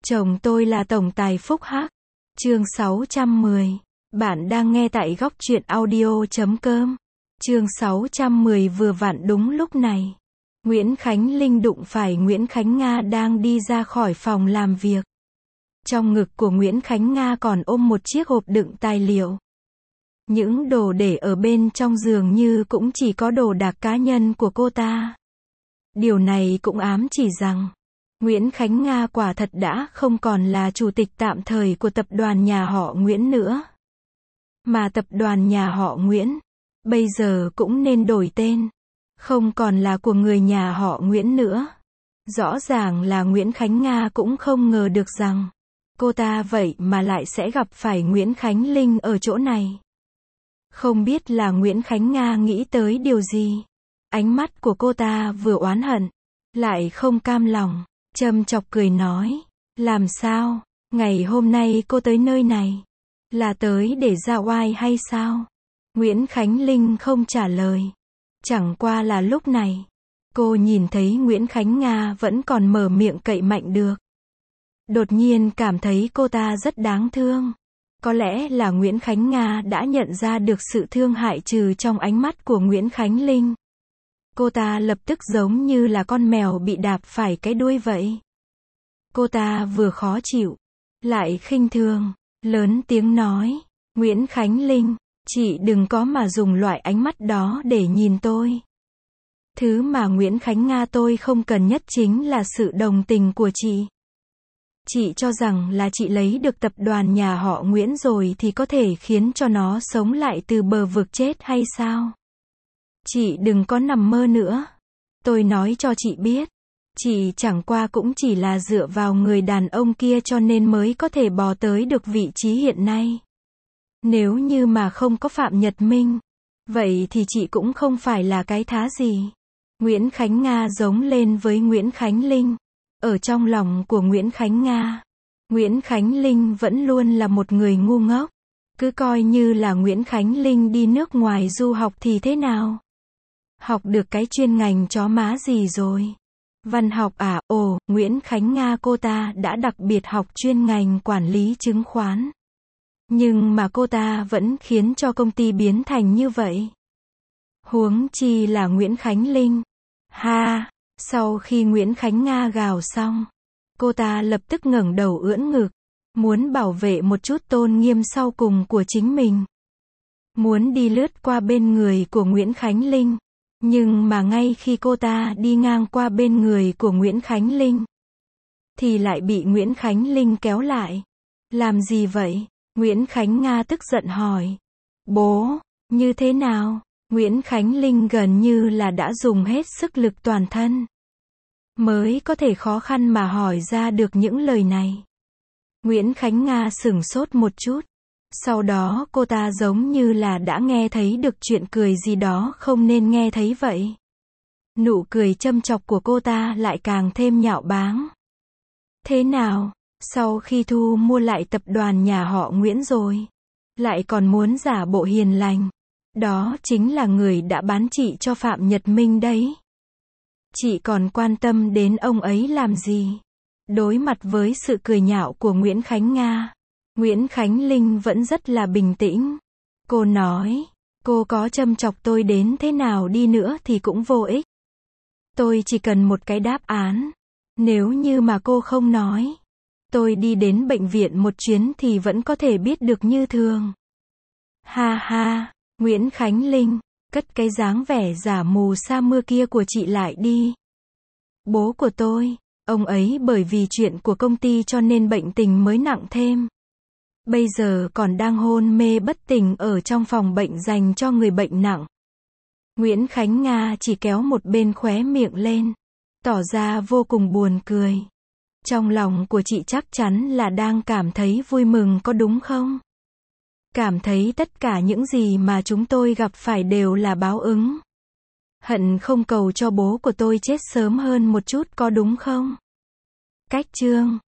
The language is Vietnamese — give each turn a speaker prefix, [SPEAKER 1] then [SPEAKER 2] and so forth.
[SPEAKER 1] Chồng tôi là tổng tài phúc hắc. Chương 610. Bạn đang nghe tại góc truyện audio.com. Chương 610 vừa vặn đúng lúc này. Nguyễn Khánh Linh đụng phải Nguyễn Khánh Nga đang đi ra khỏi phòng làm việc. Trong ngực của Nguyễn Khánh Nga còn ôm một chiếc hộp đựng tài liệu. Những đồ để ở bên trong dường như cũng chỉ có đồ đạc cá nhân của cô ta. Điều này cũng ám chỉ rằng Nguyễn Khánh Nga quả thật đã không còn là chủ tịch tạm thời của tập đoàn nhà họ Nguyễn nữa. Mà tập đoàn nhà họ Nguyễn bây giờ cũng nên đổi tên, không còn là của người nhà họ Nguyễn nữa. Rõ ràng là Nguyễn Khánh Nga cũng không ngờ được rằng cô ta vậy mà lại sẽ gặp phải Nguyễn Khánh Linh ở chỗ này. Không biết là Nguyễn Khánh Nga nghĩ tới điều gì. Ánh mắt của cô ta vừa oán hận, lại không cam lòng, châm chọc cười nói, làm sao, ngày hôm nay cô tới nơi này, là tới để ra oai hay sao? Nguyễn Khánh Linh không trả lời. Chẳng qua là lúc này, cô nhìn thấy Nguyễn Khánh Nga vẫn còn mở miệng cậy mạnh được. Đột nhiên cảm thấy cô ta rất đáng thương. Có lẽ là Nguyễn Khánh Nga đã nhận ra được sự thương hại trừ trong ánh mắt của Nguyễn Khánh Linh. Cô ta lập tức giống như là con mèo bị đạp phải cái đuôi vậy. Cô ta vừa khó chịu, lại khinh thường, lớn tiếng nói, Nguyễn Khánh Linh, chị đừng có mà dùng loại ánh mắt đó để nhìn tôi. Thứ mà Nguyễn Khánh Nga tôi không cần nhất chính là sự đồng tình của chị. Chị cho rằng là chị lấy được tập đoàn nhà họ Nguyễn rồi thì có thể khiến cho nó sống lại từ bờ vực chết hay sao? Chị đừng có nằm mơ nữa. Tôi nói cho chị biết, chị chẳng qua cũng chỉ là dựa vào người đàn ông kia cho nên mới có thể bò tới được vị trí hiện nay. Nếu như mà không có Phạm Nhật Minh, vậy thì chị cũng không phải là cái thá gì. Nguyễn Khánh Nga giống lên với Nguyễn Khánh Linh. Ở trong lòng của Nguyễn Khánh Nga, Nguyễn Khánh Linh vẫn luôn là một người ngu ngốc. Cứ coi như là Nguyễn Khánh Linh đi nước ngoài du học thì thế nào? Học được cái chuyên ngành chó má gì rồi? Văn học à? Ồ, Nguyễn Khánh Nga cô ta đã đặc biệt học chuyên ngành quản lý chứng khoán. Nhưng mà cô ta vẫn khiến cho công ty biến thành như vậy. Huống chi là Nguyễn Khánh Linh. Ha! Sau khi Nguyễn Khánh Nga gào xong, cô ta lập tức ngẩng đầu ưỡn ngực, muốn bảo vệ một chút tôn nghiêm sau cùng của chính mình. Muốn đi lướt qua bên người của Nguyễn Khánh Linh. Nhưng mà ngay khi cô ta đi ngang qua bên người của Nguyễn Khánh Linh, thì lại bị Nguyễn Khánh Linh kéo lại. Làm gì vậy? Nguyễn Khánh Nga tức giận hỏi. Bố, như thế nào? Nguyễn Khánh Linh gần như là đã dùng hết sức lực toàn thân, mới có thể khó khăn mà hỏi ra được những lời này. Nguyễn Khánh Nga sửng sốt một chút. Sau đó cô ta giống như là đã nghe thấy được chuyện cười gì đó không nên nghe thấy vậy. Nụ cười châm chọc của cô ta lại càng thêm nhạo báng. Thế nào? Sau khi thu mua lại tập đoàn nhà họ Nguyễn rồi, lại còn muốn giả bộ hiền lành. Đó chính là người đã bán chị cho Phạm Nhật Minh đấy. Chị còn quan tâm đến ông ấy làm gì? Đối mặt với sự cười nhạo của Nguyễn Khánh Nga, Nguyễn Khánh Linh vẫn rất là bình tĩnh. Cô nói, cô có châm chọc tôi đến thế nào đi nữa thì cũng vô ích. Tôi chỉ cần một cái đáp án. Nếu như mà cô không nói, tôi đi đến bệnh viện một chuyến thì vẫn có thể biết được như thường. Ha ha, Nguyễn Khánh Linh, cất cái dáng vẻ giả mù sa mưa kia của chị lại đi. Bố của tôi, ông ấy bởi vì chuyện của công ty cho nên bệnh tình mới nặng thêm. Bây giờ còn đang hôn mê bất tỉnh ở trong phòng bệnh dành cho người bệnh nặng. Nguyễn Khánh Nga chỉ kéo một bên khóe miệng lên, tỏ ra vô cùng buồn cười. Trong lòng của chị chắc chắn là đang cảm thấy vui mừng có đúng không? Cảm thấy tất cả những gì mà chúng tôi gặp phải đều là báo ứng. Hận không cầu cho bố của tôi chết sớm hơn một chút có đúng không? Cách chương